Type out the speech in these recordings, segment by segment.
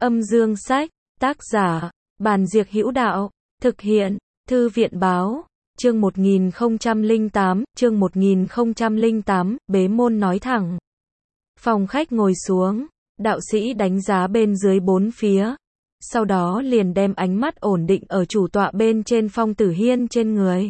Âm dương sách, tác giả, Bàn Diệc Hữu Đạo, thực hiện, Thư viện báo, chương 1008, bế môn nói thẳng. Phòng khách ngồi xuống, đạo sĩ đánh giá bên dưới bốn phía, sau đó liền đem ánh mắt ổn định ở chủ tọa bên trên Phong Tử Hiên trên người.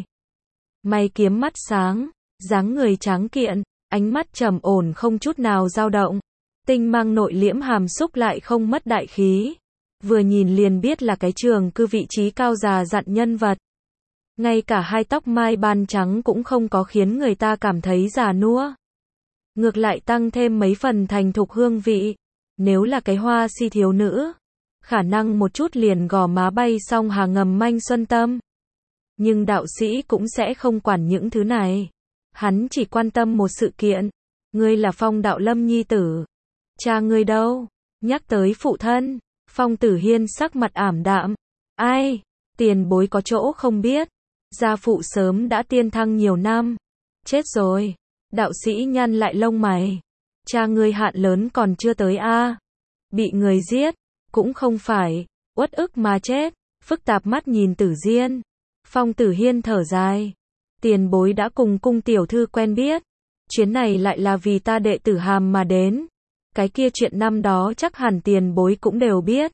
Mày kiếm mắt sáng, dáng người tráng kiện, ánh mắt trầm ổn không chút nào dao động, tinh mang nội liễm hàm xúc lại không mất đại khí. Vừa nhìn liền biết là cái trường cư vị trí cao già dặn nhân vật. Ngay cả hai tóc mai ban trắng cũng không có khiến người ta cảm thấy già nua. Ngược lại tăng thêm mấy phần thành thục hương vị. Nếu là cái hoa si thiếu nữ, khả năng một chút liền gò má bay xong hà ngầm manh xuân tâm. Nhưng đạo sĩ cũng sẽ không quản những thứ này. Hắn chỉ quan tâm một sự kiện. Ngươi là Phong Đạo Lâm nhi tử. Cha ngươi đâu? Nhắc tới phụ thân, Phong Tử Hiên sắc mặt ảm đạm. Ai? Tiền bối có chỗ không biết. Gia phụ sớm đã tiên thăng nhiều năm. Chết rồi. Đạo sĩ nhăn lại lông mày. Cha ngươi hạn lớn còn chưa tới a? Bị người giết? Cũng không phải. Uất ức mà chết. Phức tạp mắt nhìn Tử Diên. Phong Tử Hiên thở dài. Tiền bối đã cùng cung tiểu thư quen biết. Chuyến này lại là vì ta đệ tử Hàm mà đến. Cái kia chuyện năm đó chắc hẳn tiền bối cũng đều biết.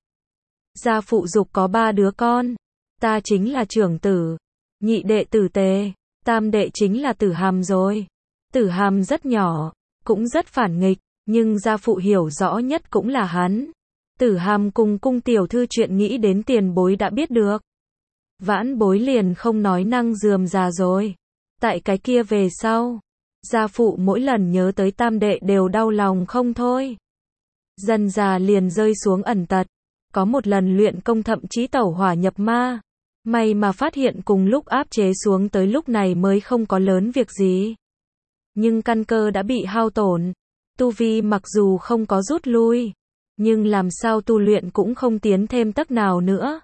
Gia phụ dục có 3 đứa con. Ta chính là trưởng tử. Nhị đệ Tử Tề. Tam đệ chính là Tử Hàm rồi. Tử Hàm rất nhỏ, cũng rất phản nghịch, nhưng gia phụ hiểu rõ nhất cũng là hắn. Tử Hàm cùng cung tiểu thư chuyện nghĩ đến tiền bối đã biết được. Vãn bối liền không nói năng rườm rà rồi. Tại cái kia về sau, gia phụ mỗi lần nhớ tới tam đệ đều đau lòng không thôi. Dần già liền rơi xuống ẩn tật. Có một lần luyện công thậm chí tẩu hỏa nhập ma. May mà phát hiện cùng lúc áp chế xuống tới lúc này mới không có lớn việc gì. Nhưng căn cơ đã bị hao tổn. Tu vi mặc dù không có rút lui, nhưng làm sao tu luyện cũng không tiến thêm tấc nào nữa.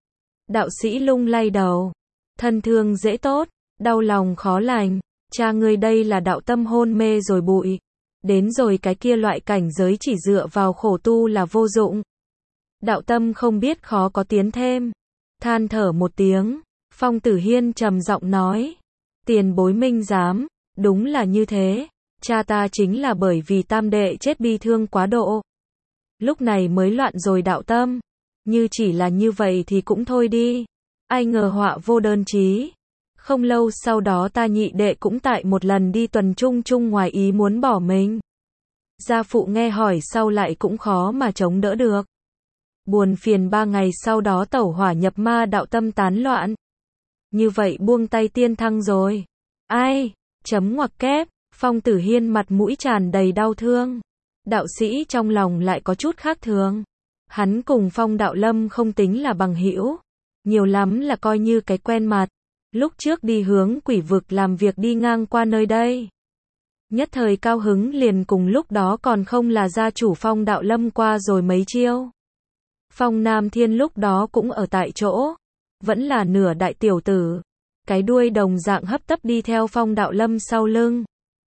Đạo sĩ lung lay đầu. Thân thương dễ tốt, đau lòng khó lành. Cha ngươi đây là đạo tâm hôn mê rồi bụi. Đến rồi cái kia loại cảnh giới chỉ dựa vào khổ tu là vô dụng. Đạo tâm không biết khó có tiến thêm. Than thở một tiếng, Phong Tử Hiên trầm giọng nói. Tiền bối minh giám, đúng là như thế. Cha ta chính là bởi vì tam đệ chết bi thương quá độ. Lúc này mới loạn rồi đạo tâm. Như chỉ là như vậy thì cũng thôi đi. Ai ngờ họa vô đơn chí. Không lâu sau đó ta nhị đệ cũng tại một lần đi tuần chung chung ngoài ý muốn bỏ mình. Gia phụ nghe hỏi sau lại cũng khó mà chống đỡ được. Buồn phiền 3 ngày sau đó tẩu hỏa nhập ma đạo tâm tán loạn. Như vậy buông tay tiên thăng rồi. Ai? Chấm ngoặc kép. Phong Tử Hiên mặt mũi tràn đầy đau thương. Đạo sĩ trong lòng lại có chút khác thường. Hắn cùng Phong Đạo Lâm không tính là bằng hữu. Nhiều lắm là coi như cái quen mặt. Lúc trước đi hướng quỷ vực làm việc đi ngang qua nơi đây. Nhất thời cao hứng liền cùng lúc đó còn không là gia chủ Phong Đạo Lâm qua rồi mấy chiêu. Phong Nam Thiên lúc đó cũng ở tại chỗ. Vẫn là nửa đại tiểu tử. Cái đuôi đồng dạng hấp tấp đi theo Phong Đạo Lâm sau lưng.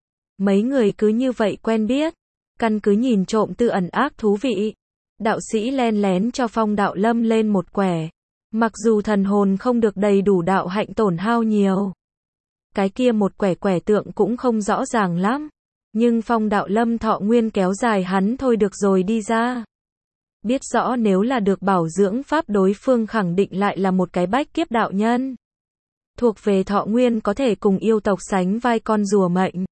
Mấy người cứ như vậy quen biết. Căn cứ nhìn trộm tư ẩn ác thú vị. Đạo sĩ len lén cho Phong Đạo Lâm lên một quẻ. Mặc dù thần hồn không được đầy đủ đạo hạnh tổn hao nhiều. Cái kia một quẻ tượng cũng không rõ ràng lắm. Nhưng Phong Đạo Lâm thọ nguyên kéo dài hắn thôi được rồi đi ra. Biết rõ nếu là được bảo dưỡng pháp đối phương khẳng định lại là một cái bách kiếp đạo nhân. Thuộc về thọ nguyên có thể cùng yêu tộc sánh vai con rùa mệnh.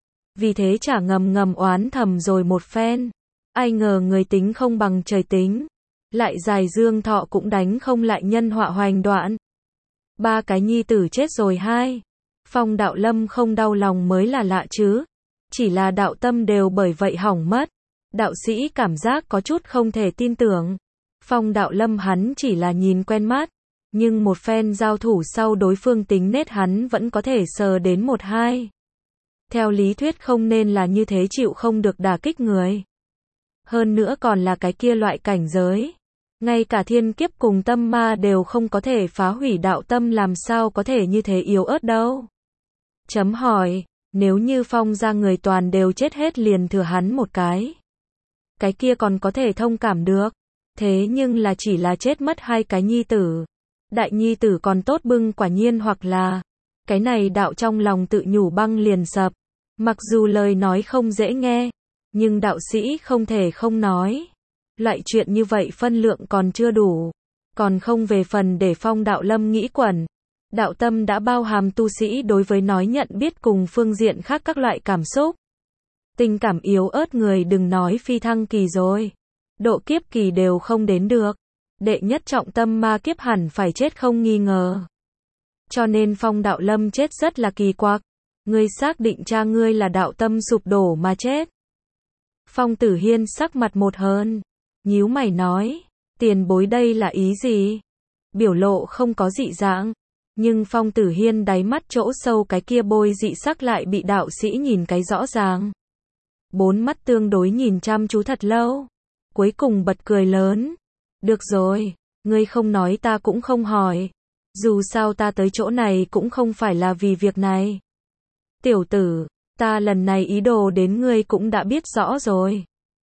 Vì thế chả ngầm oán thầm rồi một phen. Ai ngờ người tính không bằng trời tính. Lại dài dương thọ cũng đánh không lại nhân họa hoành đoạn. 3 cái nhi tử chết rồi 2. Phong Đạo Lâm không đau lòng mới là lạ chứ. Chỉ là đạo tâm đều bởi vậy hỏng mất. Đạo sĩ cảm giác có chút không thể tin tưởng. Phong Đạo Lâm hắn chỉ là nhìn quen mắt. Nhưng một phen giao thủ sau đối phương tính nết hắn vẫn có thể sờ đến 1-2. Theo lý thuyết không nên là như thế chịu không được đả kích người. Hơn nữa còn là cái kia loại cảnh giới. Ngay cả thiên kiếp cùng tâm ma đều không có thể phá hủy đạo tâm làm sao có thể như thế yếu ớt đâu. Chấm hỏi, nếu như Phong ra người toàn đều chết hết liền thừa hắn một cái. Cái kia còn có thể thông cảm được. Thế nhưng là chỉ là chết mất 2 cái nhi tử. Đại nhi tử còn tốt bưng quả nhiên hoặc là, cái này đạo trong lòng tự nhủ băng liền sập. Mặc dù lời nói không dễ nghe, nhưng đạo sĩ không thể không nói. Loại chuyện như vậy phân lượng còn chưa đủ, còn không về phần để Phong Đạo Lâm nghĩ quẩn. Đạo tâm đã bao hàm tu sĩ đối với nói nhận biết cùng phương diện khác các loại cảm xúc. Tình cảm yếu ớt người đừng nói phi thăng kỳ rồi, độ kiếp kỳ đều không đến được. Đệ nhất trọng tâm ma kiếp hẳn phải chết không nghi ngờ. Cho nên Phong Đạo Lâm chết rất là kỳ quặc. Ngươi xác định cha ngươi là đạo tâm sụp đổ mà chết? Phong Tử Hiên sắc mặt một hờn, nhíu mày nói, tiền bối đây là ý gì? Biểu lộ không có dị dạng, nhưng Phong Tử Hiên đáy mắt chỗ sâu cái kia bôi dị sắc lại bị đạo sĩ nhìn cái rõ ràng. 4 mắt tương đối nhìn chăm chú thật lâu, cuối cùng bật cười lớn. Được rồi, ngươi không nói ta cũng không hỏi. Dù sao ta tới chỗ này cũng không phải là vì việc này. Tiểu tử, ta lần này ý đồ đến ngươi cũng đã biết rõ rồi.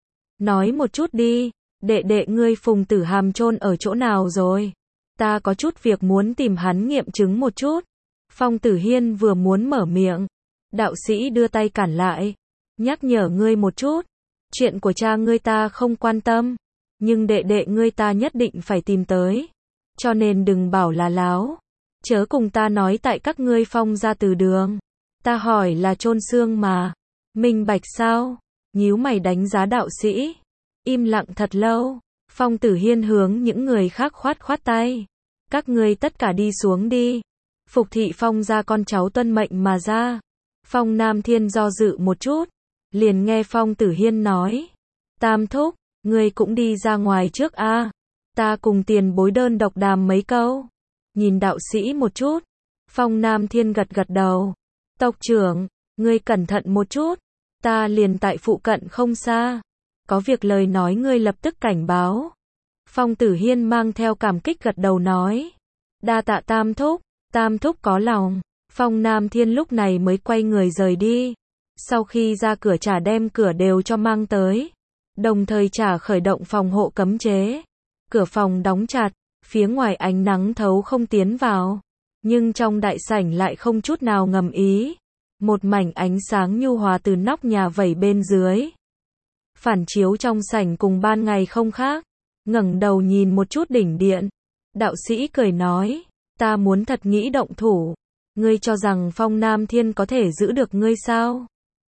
Nói một chút đi, đệ đệ ngươi Phùng Tử Hàm chôn ở chỗ nào rồi? Ta có chút việc muốn tìm hắn nghiệm chứng một chút. Phong Tử Hiên vừa muốn mở miệng, đạo sĩ đưa tay cản lại, nhắc nhở ngươi một chút, chuyện của cha ngươi ta không quan tâm, nhưng đệ đệ ngươi ta nhất định phải tìm tới, cho nên đừng bảo là láo, chớ cùng ta nói tại các ngươi Phong gia từ đường. Ta hỏi là chôn xương mà, minh bạch sao? Nhíu mày đánh giá đạo sĩ, im lặng thật lâu. Phong Tử Hiên hướng những người khác khoát khoát tay, các ngươi tất cả đi xuống đi. Phục thị Phong gia con cháu tuân mệnh mà ra. Phong Nam Thiên do dự một chút, liền nghe Phong Tử Hiên nói, Tam thúc, ngươi cũng đi ra ngoài trước a, ta cùng tiền bối đơn độc đàm mấy câu. Nhìn đạo sĩ một chút, Phong Nam Thiên gật gật đầu. Tộc trưởng, ngươi cẩn thận một chút, ta liền tại phụ cận không xa, có việc lời nói ngươi lập tức cảnh báo. Phong Tử Hiên mang theo cảm kích gật đầu nói, đa tạ Tam thúc có lòng. Phong Nam Thiên lúc này mới quay người rời đi, sau khi ra cửa trả đem cửa đều cho mang tới, đồng thời trả khởi động phòng hộ cấm chế. Cửa phòng đóng chặt, phía ngoài ánh nắng thấu không tiến vào. Nhưng trong đại sảnh lại không chút nào ngầm ý. Một mảnh ánh sáng nhu hòa từ nóc nhà vẩy bên dưới. Phản chiếu trong sảnh cùng ban ngày không khác. Ngẩng đầu nhìn một chút đỉnh điện. Đạo sĩ cười nói, ta muốn thật nghĩ động thủ. Ngươi cho rằng Phong Nam Thiên có thể giữ được ngươi sao?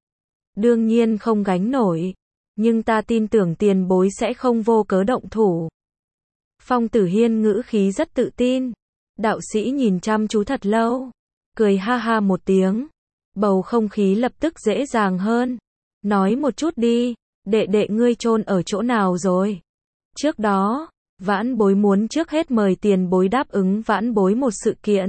Đương nhiên không gánh nổi. Nhưng ta tin tưởng tiền bối sẽ không vô cớ động thủ. Phong Tử Hiên ngữ khí rất tự tin. Đạo sĩ nhìn chăm chú thật lâu, cười ha ha một tiếng, bầu không khí lập tức dễ dàng hơn. Nói một chút đi, đệ đệ ngươi chôn ở chỗ nào rồi? Trước đó, vãn bối muốn trước hết mời tiền bối đáp ứng vãn bối một sự kiện.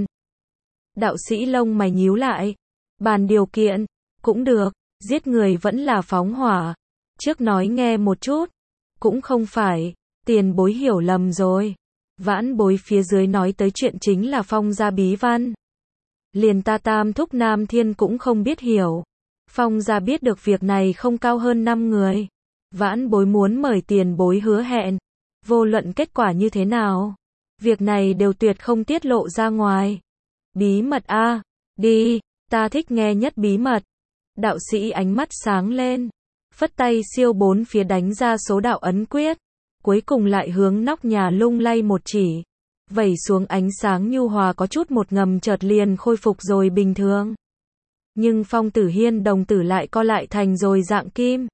Đạo sĩ lông mày nhíu lại, bàn điều kiện, cũng được, giết người vẫn là phóng hỏa. Trước nói nghe một chút, cũng không phải, tiền bối hiểu lầm rồi. Vãn bối phía dưới nói tới chuyện chính là Phong gia bí văn. Liền ta Tam thúc Nam Thiên cũng không biết hiểu. Phong gia biết được việc này không cao hơn 5 người. Vãn bối muốn mời tiền bối hứa hẹn, vô luận kết quả như thế nào, việc này đều tuyệt không tiết lộ ra ngoài. Bí mật a, đi, ta thích nghe nhất bí mật. Đạo sĩ ánh mắt sáng lên, phất tay siêu 4 phía đánh ra số đạo ấn quyết. Cuối cùng lại hướng nóc nhà lung lay một chỉ, vẩy xuống ánh sáng nhu hòa có chút một ngầm chợt liền khôi phục rồi bình thường. Nhưng Phong Tử Hiên đồng tử lại co lại thành rồi dạng kim.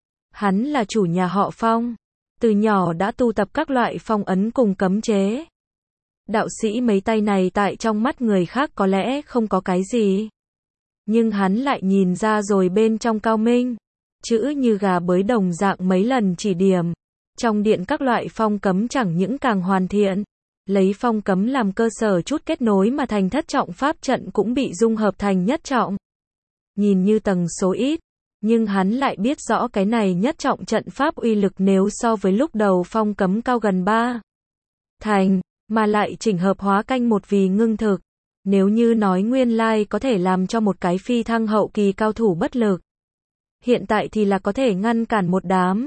Hắn là chủ nhà họ Phong, từ nhỏ đã tu tập các loại phong ấn cùng cấm chế. Đạo sĩ mấy tay này tại trong mắt người khác có lẽ không có cái gì, nhưng hắn lại nhìn ra rồi bên trong cao minh, chữ như gà bới đồng dạng mấy lần chỉ điểm. Trong điện các loại phong cấm chẳng những càng hoàn thiện, lấy phong cấm làm cơ sở chút kết nối mà thành thất trọng pháp trận cũng bị dung hợp thành nhất trọng. Nhìn như tầng số ít, nhưng hắn lại biết rõ cái này nhất trọng trận pháp uy lực nếu so với lúc đầu phong cấm cao gần 3 thành, mà lại chỉnh hợp hóa canh một vì ngưng thực. Nếu như nói nguyên lai có thể làm cho một cái phi thăng hậu kỳ cao thủ bất lực, hiện tại thì là có thể ngăn cản một đám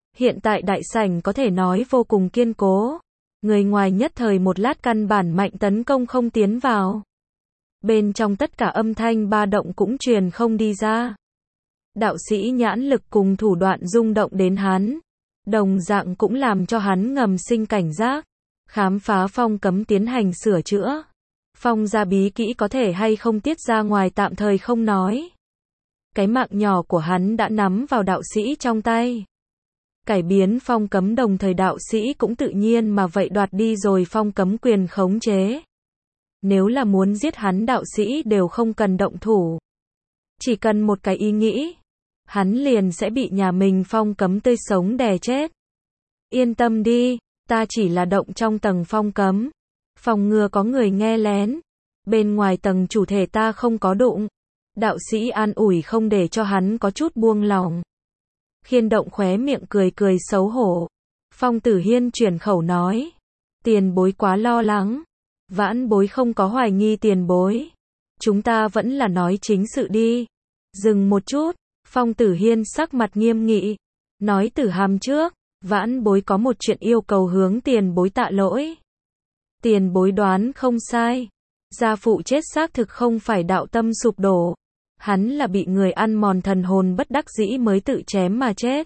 Hiện tại đại sảnh có thể nói vô cùng kiên cố. Người ngoài nhất thời một lát căn bản mạnh tấn công không tiến vào. Bên trong tất cả âm thanh ba động cũng truyền không đi ra. Đạo sĩ nhãn lực cùng thủ đoạn rung động đến hắn. Đồng dạng cũng làm cho hắn ngầm sinh cảnh giác. Khám phá phong cấm tiến hành sửa chữa. Phong gia bí kỹ có thể hay không tiết ra ngoài tạm thời không nói. Cái mạng nhỏ của hắn đã nắm vào đạo sĩ trong tay. Cải biến phong cấm đồng thời đạo sĩ cũng tự nhiên mà vậy đoạt đi rồi phong cấm quyền khống chế. Nếu là muốn giết hắn đạo sĩ đều không cần động thủ. Chỉ cần một cái ý nghĩ. Hắn liền sẽ bị nhà mình phong cấm tươi sống đè chết. Yên tâm đi, ta chỉ là động trong tầng phong cấm. Phòng ngừa có người nghe lén. Bên ngoài tầng chủ thể ta không có đụng. Đạo sĩ an ủi không để cho hắn có chút buông lòng. Khiên Động khóe miệng cười cười xấu hổ. Phong Tử Hiên chuyển khẩu nói. Tiền bối quá lo lắng. Vãn bối không có hoài nghi tiền bối. Chúng ta vẫn là nói chính sự đi. Dừng một chút. Phong Tử Hiên sắc mặt nghiêm nghị. Nói Tử Hàm trước. Vãn bối có một chuyện yêu cầu hướng tiền bối tạ lỗi. Tiền bối đoán không sai. Gia phụ chết xác thực không phải đạo tâm sụp đổ. Hắn là bị người ăn mòn thần hồn bất đắc dĩ mới tự chém mà chết.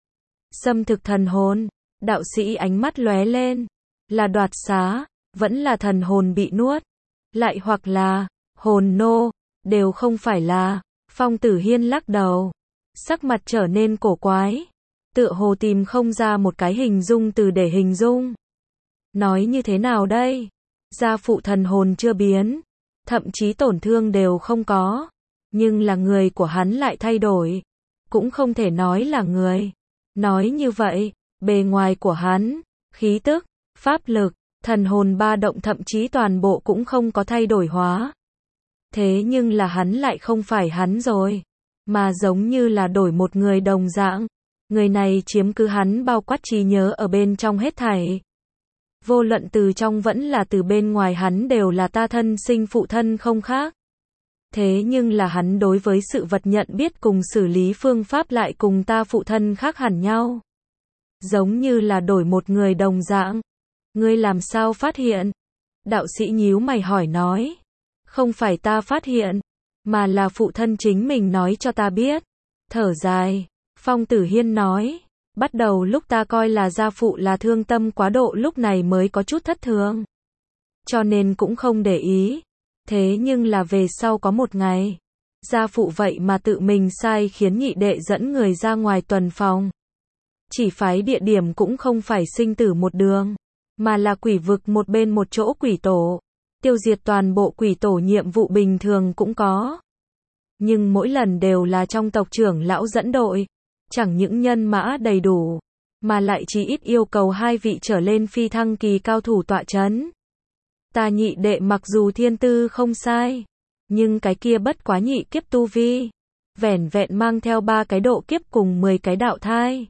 Xâm thực thần hồn. Đạo sĩ ánh mắt lóe lên. Là đoạt xá. Vẫn là thần hồn bị nuốt. Lại hoặc là hồn nô. Đều không phải là. Phong Tử Hiên lắc đầu. Sắc mặt trở nên cổ quái. Tựa hồ tìm không ra một cái hình dung từ để hình dung. Nói như thế nào đây? Gia phụ thần hồn chưa biến. Thậm chí tổn thương đều không có. Nhưng là người của hắn lại thay đổi. Cũng không thể nói là người. Nói như vậy, bề ngoài của hắn, khí tức, pháp lực, thần hồn ba động thậm chí toàn bộ cũng không có thay đổi hóa. Thế nhưng là hắn lại không phải hắn rồi. Mà giống như là đổi một người đồng dạng. Người này chiếm cứ hắn bao quát trí nhớ ở bên trong hết thảy. Vô luận từ trong vẫn là từ bên ngoài hắn đều là ta thân sinh phụ thân không khác. Thế nhưng là hắn đối với sự vật nhận biết cùng xử lý phương pháp lại cùng ta phụ thân khác hẳn nhau. Giống như là đổi một người đồng dạng. Ngươi làm sao phát hiện? Đạo sĩ nhíu mày hỏi nói. Không phải ta phát hiện, mà là phụ thân chính mình nói cho ta biết. Thở dài, Phong Tử Hiên nói. Bắt đầu lúc ta coi là gia phụ là thương tâm quá độ lúc này mới có chút thất thường. Cho nên cũng không để ý. Thế nhưng là về sau có một ngày. Gia phụ vậy mà tự mình sai khiến nhị đệ dẫn người ra ngoài tuần phòng. Chỉ phái địa điểm cũng không phải sinh tử một đường. Mà là quỷ vực một bên một chỗ quỷ tổ. Tiêu diệt toàn bộ quỷ tổ nhiệm vụ bình thường cũng có. Nhưng mỗi lần đều là trong tộc trưởng lão dẫn đội. Chẳng những nhân mã đầy đủ, mà lại chỉ ít yêu cầu 2 vị trở lên phi thăng kỳ cao thủ tọa chấn. Ta nhị đệ mặc dù thiên tư không sai, nhưng cái kia bất quá nhị kiếp tu vi. Vẻn vẹn mang theo 3 cái độ kiếp cùng 10 cái đạo thai.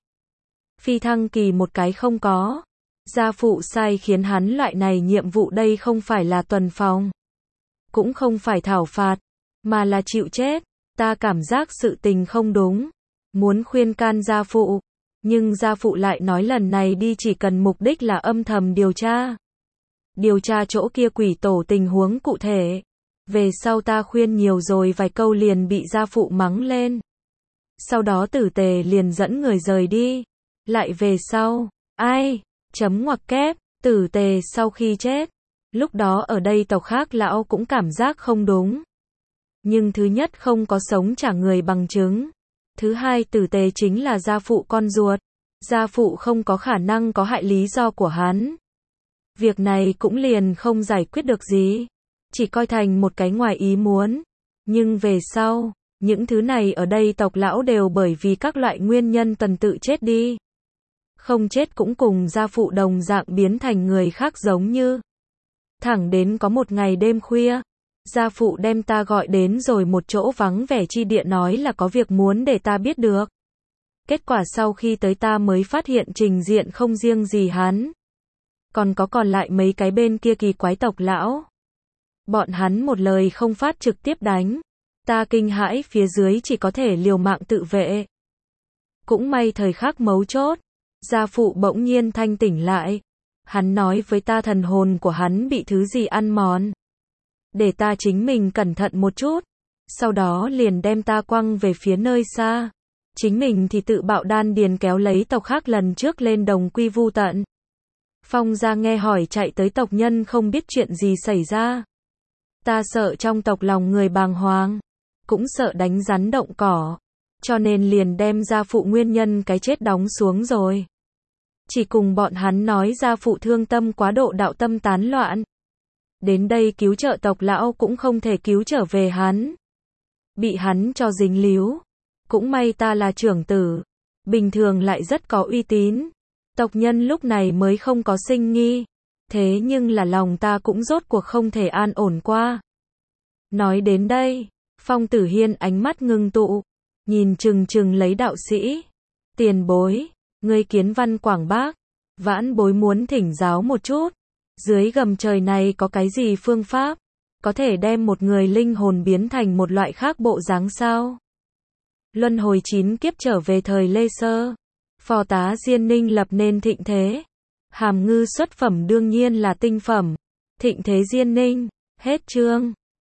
Phi thăng kỳ một cái không có. Gia phụ sai khiến hắn loại này nhiệm vụ đây không phải là tuần phòng. Cũng không phải thảo phạt, mà là chịu chết. Ta cảm giác sự tình không đúng. Muốn khuyên can gia phụ, nhưng gia phụ lại nói lần này đi chỉ cần mục đích là âm thầm điều tra. Điều tra chỗ kia quỷ tổ tình huống cụ thể. Về sau ta khuyên nhiều rồi vài câu liền bị gia phụ mắng lên. Sau đó Tử Tề liền dẫn người rời đi. Lại về sau, ai? Chấm ngoặc kép, Tử Tề sau khi chết. Lúc đó ở đây tộc khác lão cũng cảm giác không đúng. Nhưng thứ nhất không có sống trả người bằng chứng. Thứ hai Tử Tề chính là gia phụ con ruột. Gia phụ không có khả năng có hại lý do của hắn. Việc này cũng liền không giải quyết được gì. Chỉ coi thành một cái ngoài ý muốn. Nhưng về sau, những thứ này ở đây tộc lão đều bởi vì các loại nguyên nhân tuần tự chết đi. Không chết cũng cùng gia phụ đồng dạng biến thành người khác giống như. Thẳng đến có một ngày đêm khuya. Gia phụ đem ta gọi đến rồi một chỗ vắng vẻ chi địa nói là có việc muốn để ta biết được. Kết quả sau khi tới ta mới phát hiện trình diện không riêng gì hắn. Còn có còn lại mấy cái bên kia kỳ quái tộc lão. Bọn hắn một lời không phát trực tiếp đánh. Ta kinh hãi phía dưới chỉ có thể liều mạng tự vệ. Cũng may thời khắc mấu chốt. Gia phụ bỗng nhiên thanh tỉnh lại. Hắn nói với ta thần hồn của hắn bị thứ gì ăn mòn. Để ta chính mình cẩn thận một chút. Sau đó liền đem ta quăng về phía nơi xa. Chính mình thì tự bạo đan điền kéo lấy tộc khác lần trước lên đồng quy vu tận. Phong gia nghe hỏi chạy tới tộc nhân không biết chuyện gì xảy ra. Ta sợ trong tộc lòng người bàng hoàng. Cũng sợ đánh rắn động cỏ. Cho nên liền đem gia phụ nguyên nhân cái chết đóng xuống rồi. Chỉ cùng bọn hắn nói gia phụ thương tâm quá độ đạo tâm tán loạn. Đến đây cứu trợ tộc lão cũng không thể cứu trở về hắn. Bị hắn cho dính líu. Cũng may ta là trưởng tử. Bình thường lại rất có uy tín. Tộc nhân lúc này mới không có sinh nghi. Thế nhưng là lòng ta cũng rốt cuộc không thể an ổn qua. Nói đến đây, Phong Tử Hiên ánh mắt ngưng tụ. Nhìn chừng chừng lấy đạo sĩ. Tiền bối, ngươi kiến văn quảng bác. Vãn bối muốn thỉnh giáo một chút. Dưới gầm trời này có cái gì phương pháp? Có thể đem một người linh hồn biến thành một loại khác bộ dáng sao? Luân hồi 9 kiếp trở về thời Lê Sơ. Phò tá Diên Ninh lập nên thịnh thế. Hàm Ngư xuất phẩm đương nhiên là tinh phẩm. Thịnh thế Diên Ninh. Hết chương.